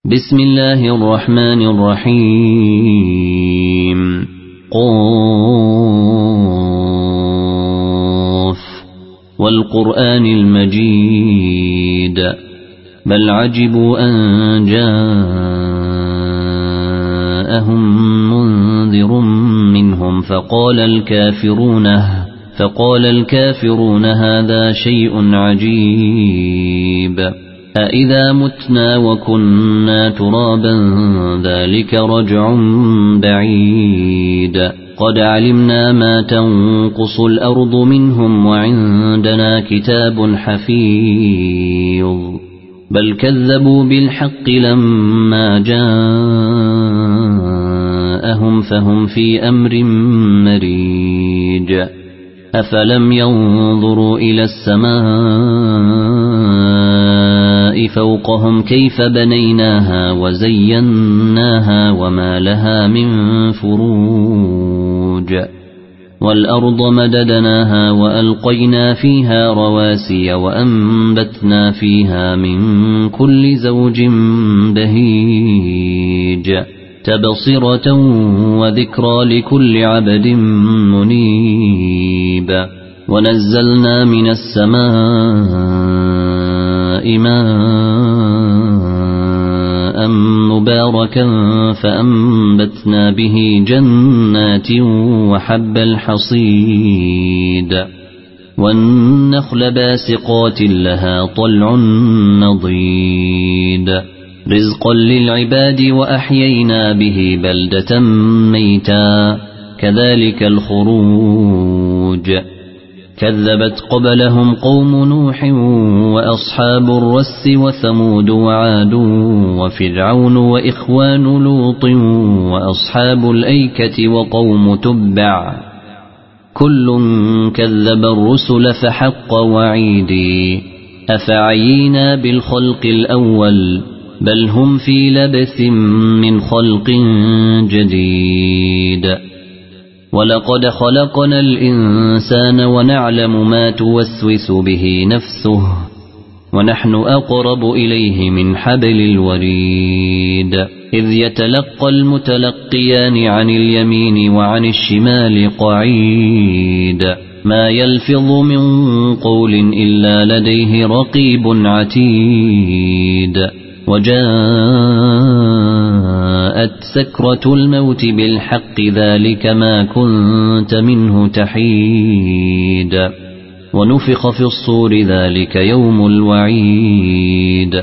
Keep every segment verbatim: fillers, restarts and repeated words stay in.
بسم الله الرحمن الرحيم قاف والقرآن المجيد بل عجبوا أن جاءهم منذر منهم فقال الكافرون فقال الكافرون هذا شيء عجيب أإذا متنا وكنا ترابا ذلك رجع بعيد قد علمنا ما تنقص الأرض منهم وعندنا كتاب حفيظ بل كذبوا بالحق لما جاءهم فهم في أمر مريج أفلم ينظروا إلى السماء فوقهم كيف بنيناها وزيناها وما لها من فروج والأرض مددناها وألقينا فيها رواسي وأنبتنا فيها من كل زوج بهيج تبصرة وذكرى لكل عبد منيب ونزلنا من السماء ماء مباركا فأنبتنا به جنات وحب الحصيد والنخل باسقات لها طلع نضيد رزقا للعباد وأحيينا به بلدة ميتا كذلك الخروج كذبت قبلهم قوم نوح وأصحاب الرس وثمود وعاد وفرعون وإخوان لوط وأصحاب الأيكة وقوم تبع كل كذب الرسل فحق وعيدي أفعينا بالخلق الأول بل هم في لبث من خلق جديد ولقد خلقنا الإنسان ونعلم ما توسوس به نفسه ونحن أقرب إليه من حبل الوريد إذ يتلقى المتلقيان عن اليمين وعن الشمال قعيد ما يلفظ من قول إلا لديه رقيب عتيد وجاءت سكرة الموت بالحق ذلك ما كنت منه تحيد ونفخ في الصور ذلك يوم الوعيد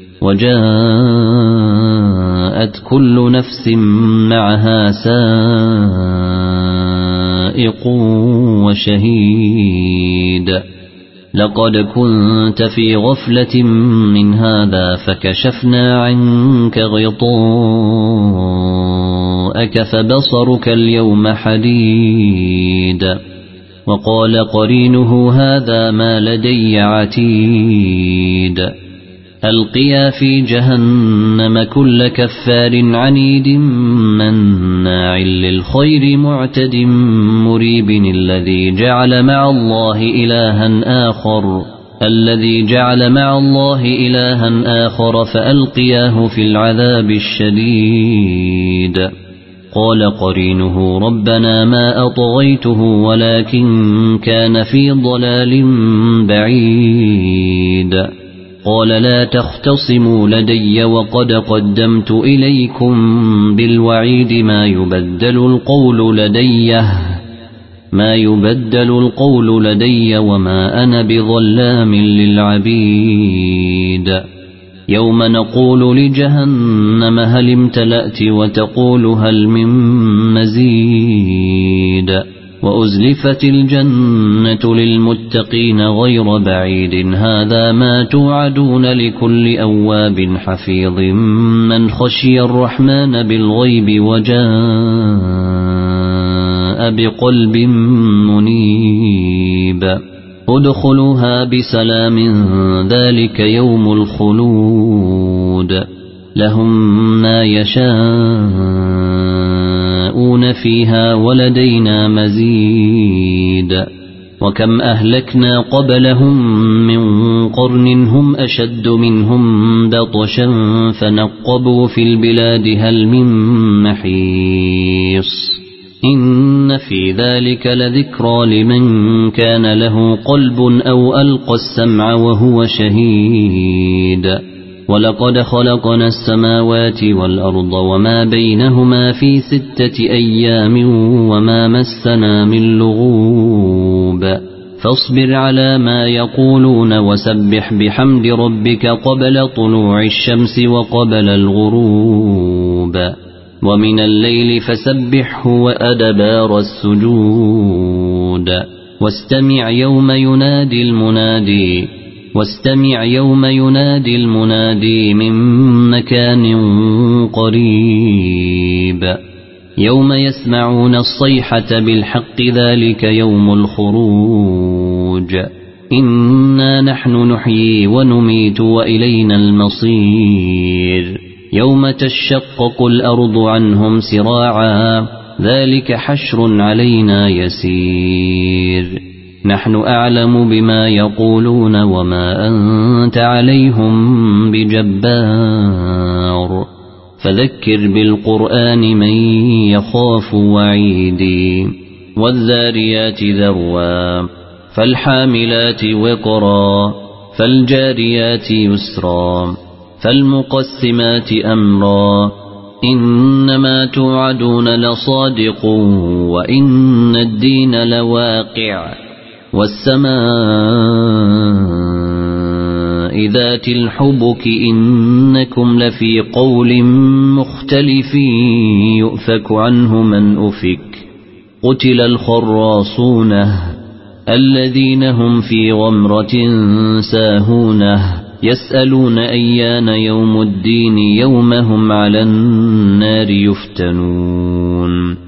وجاءت كل نفس معها سائق وشهيد لقد كنت في غفلة من هذا فكشفنا عنك غطاءك فبصرك اليوم حديد وقال قرينه هذا ما لدي عتيد ألقيا في جهنم كل كفار عنيد مناع للخير معتد مريب الذي جعل مع الله إلها آخر الذي جعل مع الله إلها آخر فألقياه في العذاب الشديد قال قرينه ربنا ما أطغيته ولكن كان في ضلال بعيد قال لا تختصموا لدي وقد قدمت إليكم بالوعيد ما يبدل القول لدي ما يبدل القول لدي وما أنا بظلام للعبيد يوم نقول لجهنم هل امتلأت وتقول هل من مزيد وأزلفت الجنة للمتقين غير بعيد هذا ما توعدون لكل أواب حفيظ من خشي الرحمن بالغيب وجاء بقلب منيب ادخلوها بسلام ذلك يوم الخلود لهم ما يشاءون فيها ولدينا مزيد وكم أهلكنا قبلهم من قرن هم أشد منهم بطشا فنقبوا في البلاد هل من محيص إن في ذلك لذكرى لمن كان له قلب أو ألقى السمع وهو شهيد ولقد خلقنا السماوات والأرض وما بينهما في ستة أيام وما مسنا من لغوب فاصبر على ما يقولون وسبح بحمد ربك قبل طلوع الشمس وقبل الغروب ومن الليل فسبحه وأدبار السجود واستمع يوم ينادي المنادي واستمع يوم ينادي المنادي من مكان قريب يوم يسمعون الصيحة بالحق ذلك يوم الخروج إنا نحن نحيي ونميت وإلينا المصير يوم تشقق الأرض عنهم سراعا ذلك حشر علينا يسير نحن أعلم بما يقولون وما أنت عليهم بجبار فذكر بالقرآن من يخاف وعيدي والذاريات ذروا فالحاملات وقرا فالجاريات يسرا فالمقسمات أمرا إنما توعدون لصادق وإن الدين لواقع والسماء ذات الحبك إنكم لفي قول مختلف يؤفك عنه من أفك قتل الخراصون الذين هم في غمرة ساهونه يسألون أيان يوم الدين يوم هم على النار يفتنون